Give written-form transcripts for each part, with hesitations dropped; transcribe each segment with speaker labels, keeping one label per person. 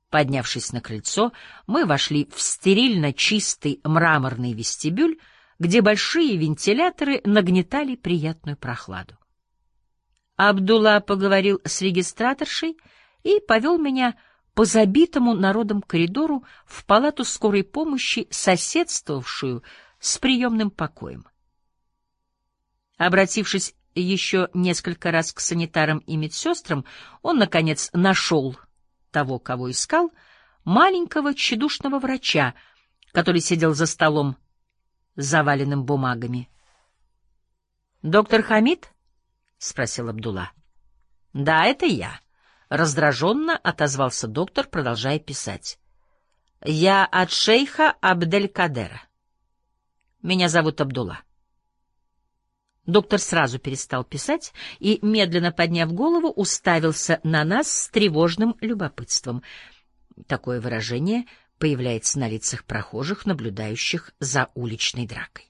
Speaker 1: Поднявшись на крыльцо, мы вошли в стерильно чистый мраморный вестибюль, где большие вентиляторы нагнетали приятную прохладу. Абдулла поговорил с регистраторшей и повел меня по забитому народом коридору в палату скорой помощи, соседствовавшую с приемным покоем. Обратившись еще несколько раз к санитарам и медсестрам, он, наконец, нашел того, кого искал, маленького тщедушного врача, который сидел за столом, заваленным бумагами. — Доктор Хамид? — спросил Абдулла. — Да, это я. Раздраженно отозвался доктор, продолжая писать. — Я от шейха Абделькадера. Меня зовут Абдулла. Доктор сразу перестал писать и, медленно подняв голову, уставился на нас с тревожным любопытством. Такое выражение появляется на лицах прохожих, наблюдающих за уличной дракой.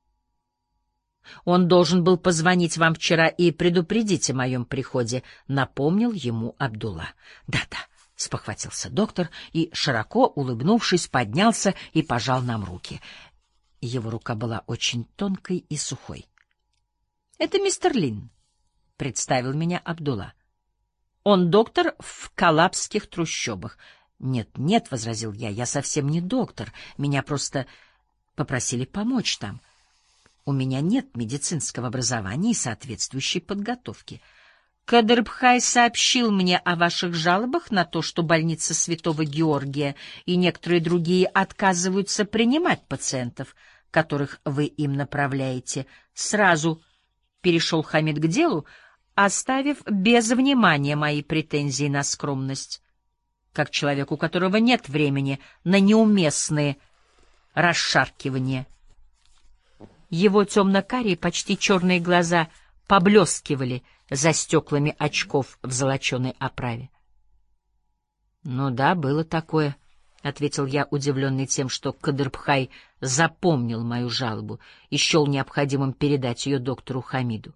Speaker 1: «Он должен был позвонить вам вчера и предупредить о моем приходе», — напомнил ему Абдулла. «Да-да», — спохватился доктор и, широко улыбнувшись, поднялся и пожал нам руки. Его рука была очень тонкой и сухой. «Это мистер Лин», — представил меня Абдулла. «Он доктор в Калабских трущобах». «Нет, нет», — возразил я совсем не доктор. Меня просто попросили помочь там. У меня нет медицинского образования и соответствующей подготовки. Кадырбхай сообщил мне о ваших жалобах на то, что больница Святого Георгия и некоторые другие отказываются принимать пациентов, которых вы им направляете. Сразу перешел Хамид к делу, оставив без внимания мои претензии на скромность, как человек, у которого нет времени на неуместные расшаркивания. Его темно-карие, почти черные глаза поблескивали за стеклами очков в золоченой оправе. — Ну да, было такое, — ответил я, удивленный тем, что Кадырбхай запомнил мою жалобу и счел необходимым передать ее доктору Хамиду.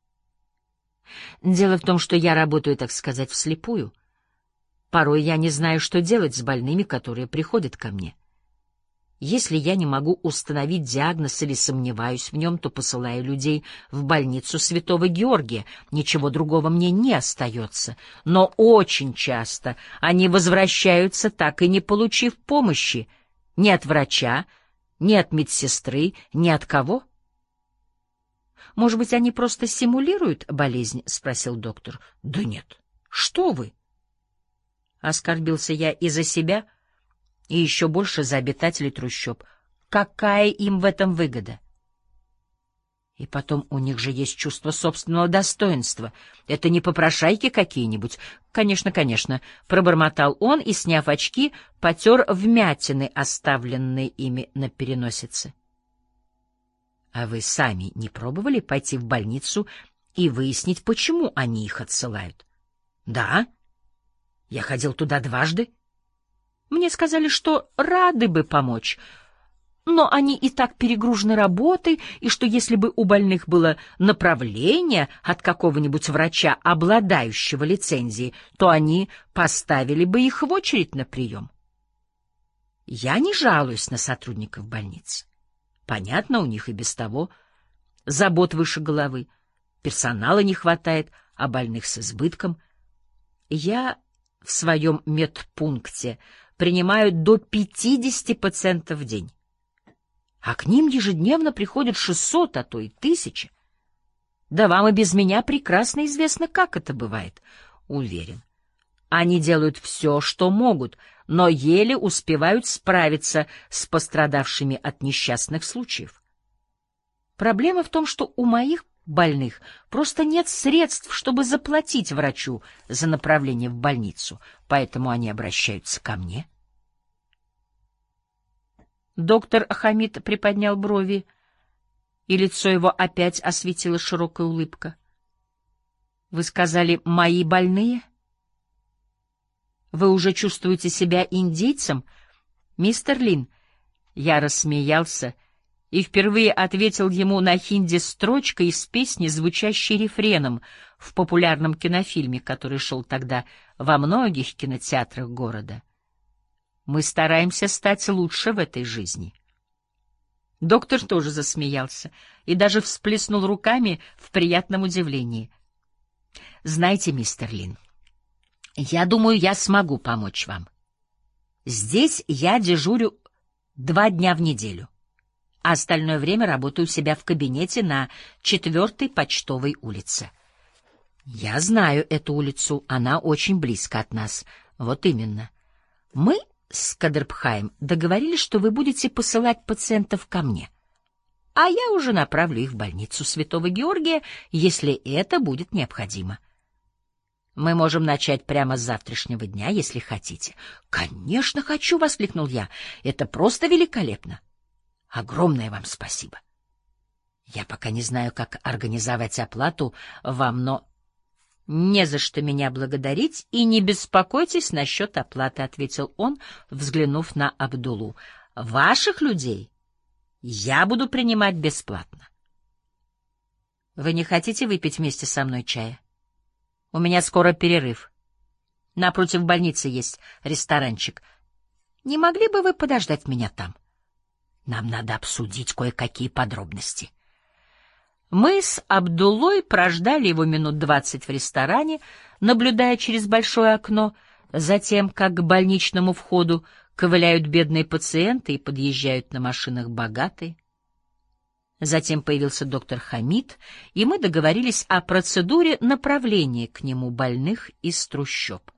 Speaker 1: Дело в том, что я работаю, так сказать, вслепую. Порой я не знаю, что делать с больными, которые приходят ко мне. Если я не могу установить диагноз или сомневаюсь в нем, то посылаю людей в больницу Святого Георгия. Ничего другого мне не остается. Но очень часто они возвращаются, так и не получив помощи ни от врача, ни от медсестры, ни от кого. — Может быть, они просто симулируют болезнь? — спросил доктор. — Да нет. Что вы? Оскорбился я и за себя, и еще больше за обитателей трущоб. Какая им в этом выгода? И потом у них же есть чувство собственного достоинства. Это не попрошайки какие-нибудь. Конечно, конечно, пробормотал он и, сняв очки, потер вмятины, оставленные ими на переносице. А вы сами не пробовали пойти в больницу и выяснить, почему они их отсылают? Да, я ходил туда дважды. Мне сказали, что рады бы помочь, но они и так перегружены работой, и что если бы у больных было направление от какого-нибудь врача, обладающего лицензией, то они поставили бы их в очередь на прием. Я не жалуюсь на сотрудников больницы. Понятно, у них и без того забот выше головы, персонала не хватает, а больных с избытком. Я в своем медпункте принимаю до 50 пациентов в день, а к ним ежедневно приходят 600, а то и 1000. Да вам и без меня прекрасно известно, как это бывает. Уверен, они делают все, что могут, но еле успевают справиться с пострадавшими от несчастных случаев. Проблема в том, что у моих больных просто нет средств, чтобы заплатить врачу за направление в больницу, поэтому они обращаются ко мне. Доктор Хамид приподнял брови, и лицо его опять осветила широкая улыбка. — Вы сказали, мои больные? Вы уже чувствуете себя индийцем, мистер Лин? Я рассмеялся и впервые ответил ему на хинди строчкой из песни, звучащей рефреном в популярном кинофильме, который шел тогда во многих кинотеатрах города. Мы стараемся стать лучше в этой жизни. Доктор тоже засмеялся и даже всплеснул руками в приятном удивлении. Знаете, мистер Лин, я думаю, я смогу помочь вам. Здесь я дежурю 2 дня в неделю, а остальное время работаю у себя в кабинете на 4-й почтовой улице. Я знаю эту улицу, она очень близко от нас. Вот именно. Мы с Кадрбхаем договорились, что вы будете посылать пациентов ко мне, а я уже направлю их в больницу Святого Георгия, если это будет необходимо. Мы можем начать прямо с завтрашнего дня, если хотите. — Конечно, хочу! — воскликнул я. — Это просто великолепно! Огромное вам спасибо! Я пока не знаю, как организовать оплату вам, но... — Не за что меня благодарить, и не беспокойтесь насчет оплаты, — ответил он, взглянув на Абдулу. — Ваших людей я буду принимать бесплатно. — Вы не хотите выпить вместе со мной чая? У меня скоро перерыв. Напротив больницы есть ресторанчик. Не могли бы вы подождать меня там? Нам надо обсудить кое-какие подробности. Мы с Абдуллой прождали его минут 20 в ресторане, наблюдая через большое окно за тем, как к больничному входу ковыляют бедные пациенты и подъезжают на машинах богатые. Затем появился доктор Хамид, и мы договорились о процедуре направления к нему больных из трущоб.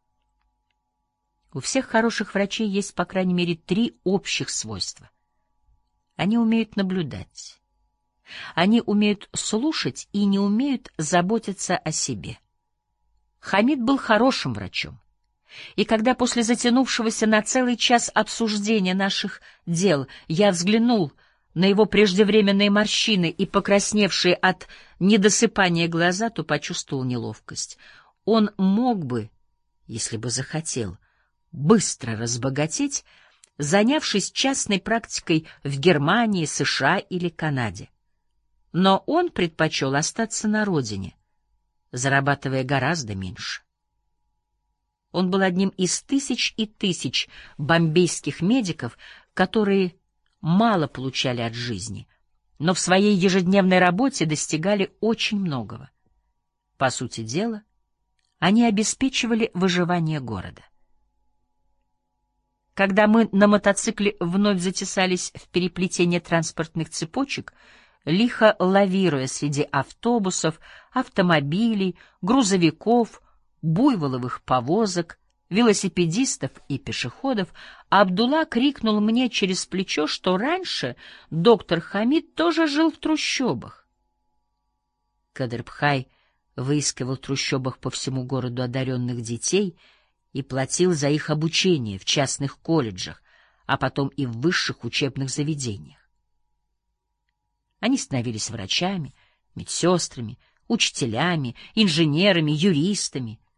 Speaker 1: У всех хороших врачей есть, по крайней мере, 3 общих свойства. Они умеют наблюдать. Они умеют слушать и не умеют заботиться о себе. Хамид был хорошим врачом. И когда после затянувшегося на целый час обсуждения наших дел я взглянул на его преждевременные морщины и покрасневшие от недосыпания глаза, то почувствовал неловкость. Он мог бы, если бы захотел, быстро разбогатеть, занявшись частной практикой в Германии, США или Канаде. Но он предпочел остаться на родине, зарабатывая гораздо меньше. Он был одним из тысяч и тысяч бомбейских медиков, которые мало получали от жизни, но в своей ежедневной работе достигали очень многого. По сути дела, они обеспечивали выживание города. Когда мы на мотоцикле вновь затесались в переплетение транспортных цепочек, лихо лавируя среди автобусов, автомобилей, грузовиков, буйволовых повозок, велосипедистов и пешеходов, Абдулла крикнул мне через плечо, что раньше доктор Хамид тоже жил в трущобах. Кадрбхай выискивал в трущобах по всему городу одаренных детей и платил за их обучение в частных колледжах, а потом и в высших учебных заведениях. Они становились врачами, медсестрами, учителями, инженерами, юристами,